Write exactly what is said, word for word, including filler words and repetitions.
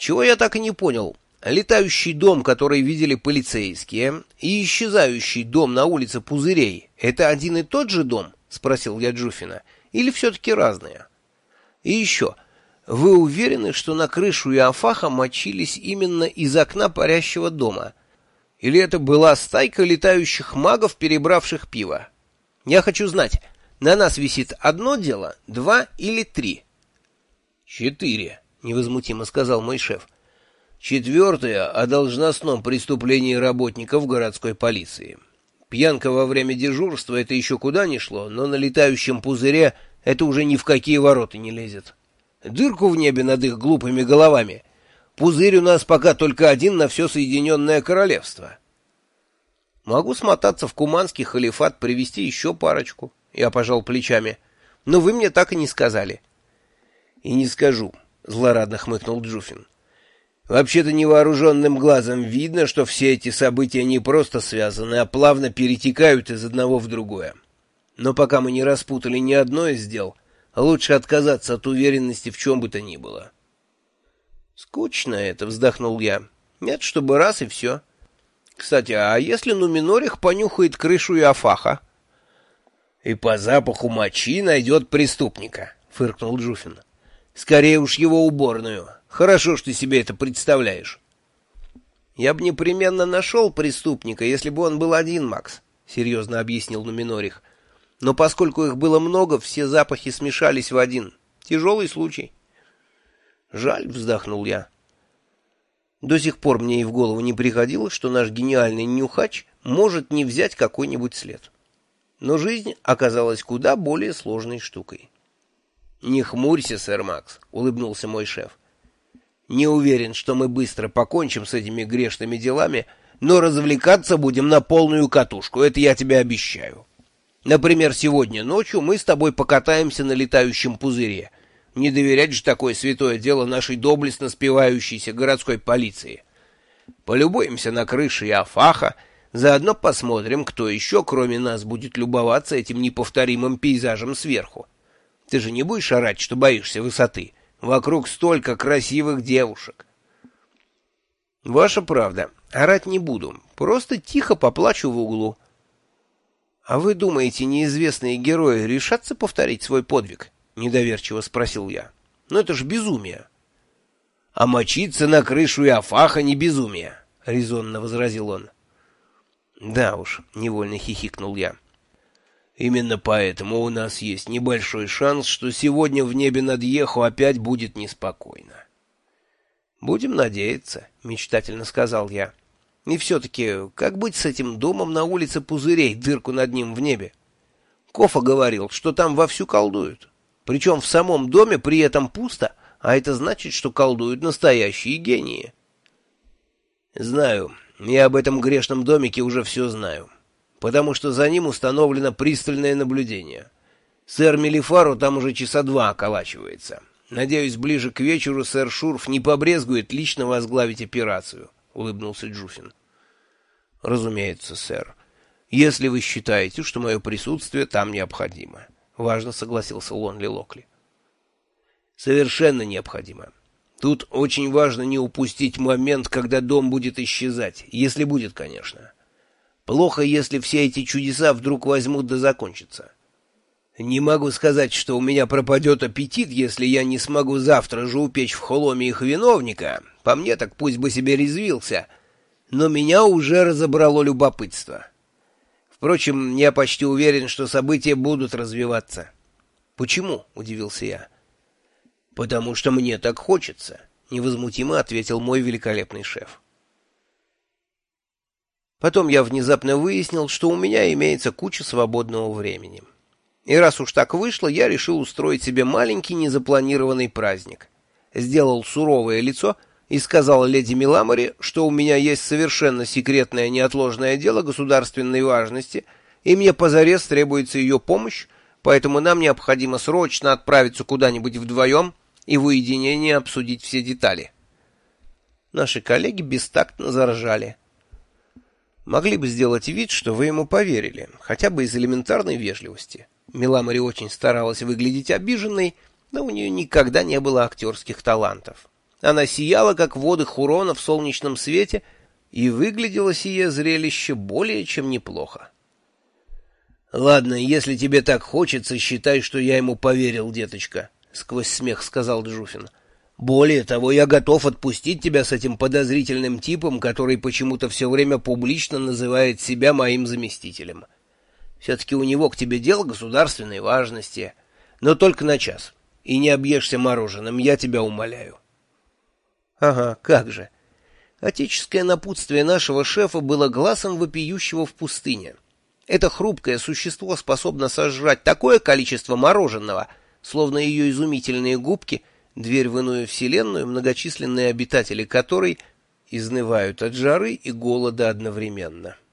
Чего я так и не понял. Летающий дом, который видели полицейские, и исчезающий дом на улице Пузырей — это один и тот же дом? — спросил я Джуфина. — Или все-таки разные? И еще, вы уверены, что на крышу Иофаха мочились именно из окна парящего дома? Или это была стайка летающих магов, перебравших пиво? Я хочу знать, на нас висит одно дело, два или три? — Четыре, — невозмутимо сказал мой шеф. Четвертое — о должностном преступлении работников городской полиции. Пьянка во время дежурства — это еще куда ни шло, но на летающем пузыре это уже ни в какие ворота не лезет. Дырку в небе над их глупыми головами. Пузырь у нас пока только один на все Соединенное Королевство. Могу смотаться в Куманский халифат, привезти еще парочку. Я пожал плечами. Но вы мне так и не сказали. И не скажу, злорадно хмыкнул Джуфин. Вообще-то невооруженным глазом видно, что все эти события не просто связаны, а плавно перетекают из одного в другое. Но пока мы не распутали ни одно из дел, лучше отказаться от уверенности в чем бы то ни было. Скучно это, вздохнул я. Нет, чтобы раз и все. Кстати, а если Нуминорих понюхает крышу Иофаха? И по запаху мочи найдет преступника, фыркнул Джуфин. Скорее уж его уборную. Хорошо, что ты себе это представляешь. Я бы непременно нашел преступника, если бы он был один, Макс, серьезно объяснил Нуминорих. Но поскольку их было много, все запахи смешались в один. Тяжелый случай. Жаль, вздохнул я. До сих пор мне и в голову не приходило, что наш гениальный нюхач может не взять какой-нибудь след. Но жизнь оказалась куда более сложной штукой. «Не хмурься, сэр Макс», — улыбнулся мой шеф. «Не уверен, что мы быстро покончим с этими грешными делами, но развлекаться будем на полную катушку, это я тебе обещаю. Например, сегодня ночью мы с тобой покатаемся на летающем пузыре. Не доверять же такое святое дело нашей доблестно спивающейся городской полиции. Полюбуемся на крыше Иофаха, заодно посмотрим, кто еще, кроме нас, будет любоваться этим неповторимым пейзажем сверху. Ты же не будешь орать, что боишься высоты? Вокруг столько красивых девушек. Ваша правда. Орать не буду. Просто тихо поплачу в углу. А вы думаете, неизвестные герои решатся повторить свой подвиг? Недоверчиво спросил я. Ну это ж безумие. А мочиться на крышу Иофаха не безумие, резонно возразил он. Да уж, невольно хихикнул я. Именно поэтому у нас есть небольшой шанс, что сегодня в небе над Йехо опять будет неспокойно. «Будем надеяться», — мечтательно сказал я. «И все-таки, как быть с этим домом на улице Пузырей, дырку над ним в небе? Кофа говорил, что там вовсю колдуют. Причем в самом доме при этом пусто, а это значит, что колдуют настоящие гении». «Знаю, я об этом грешном домике уже все знаю. Потому что за ним установлено пристальное наблюдение. Сэр Мелифару там уже часа два околачивается. Надеюсь, ближе к вечеру сэр Шурф не побрезгует лично возглавить операцию», — улыбнулся Джуфин. «Разумеется, сэр. Если вы считаете, что мое присутствие там необходимо», — важно согласился Лонли Локли. «Совершенно необходимо. Тут очень важно не упустить момент, когда дом будет исчезать, если будет, конечно. Плохо, если все эти чудеса вдруг возьмут да закончатся. Не могу сказать, что у меня пропадет аппетит, если я не смогу завтра же упечь в холоме их виновника. По мне так пусть бы себе резвился. Но меня уже разобрало любопытство. Впрочем, я почти уверен, что события будут развиваться». «Почему?» — удивился я. «Потому что мне так хочется», — невозмутимо ответил мой великолепный шеф. Потом я внезапно выяснил, что у меня имеется куча свободного времени. И раз уж так вышло, я решил устроить себе маленький незапланированный праздник. Сделал суровое лицо и сказал леди Миламори, что у меня есть совершенно секретное неотложное дело государственной важности, и мне позарез требуется ее помощь, поэтому нам необходимо срочно отправиться куда-нибудь вдвоем и в уединении обсудить все детали. Наши коллеги бестактно заржали. Могли бы сделать вид, что вы ему поверили, хотя бы из элементарной вежливости. Миламори очень старалась выглядеть обиженной, но у нее никогда не было актерских талантов. Она сияла, как воды Хурона в солнечном свете, и выглядело сие зрелище более чем неплохо. — Ладно, если тебе так хочется, считай, что я ему поверил, деточка, — сквозь смех сказал Джуфин. — Более того, я готов отпустить тебя с этим подозрительным типом, который почему-то все время публично называет себя моим заместителем. Все-таки у него к тебе дело государственной важности, но только на час. И не объешься мороженым, я тебя умоляю. — Ага, как же. Отеческое напутствие нашего шефа было глазом вопиющего в пустыне. Это хрупкое существо способно сожрать такое количество мороженого, словно ее изумительные губки — дверь в иную вселенную, многочисленные обитатели которой изнывают от жары и голода одновременно.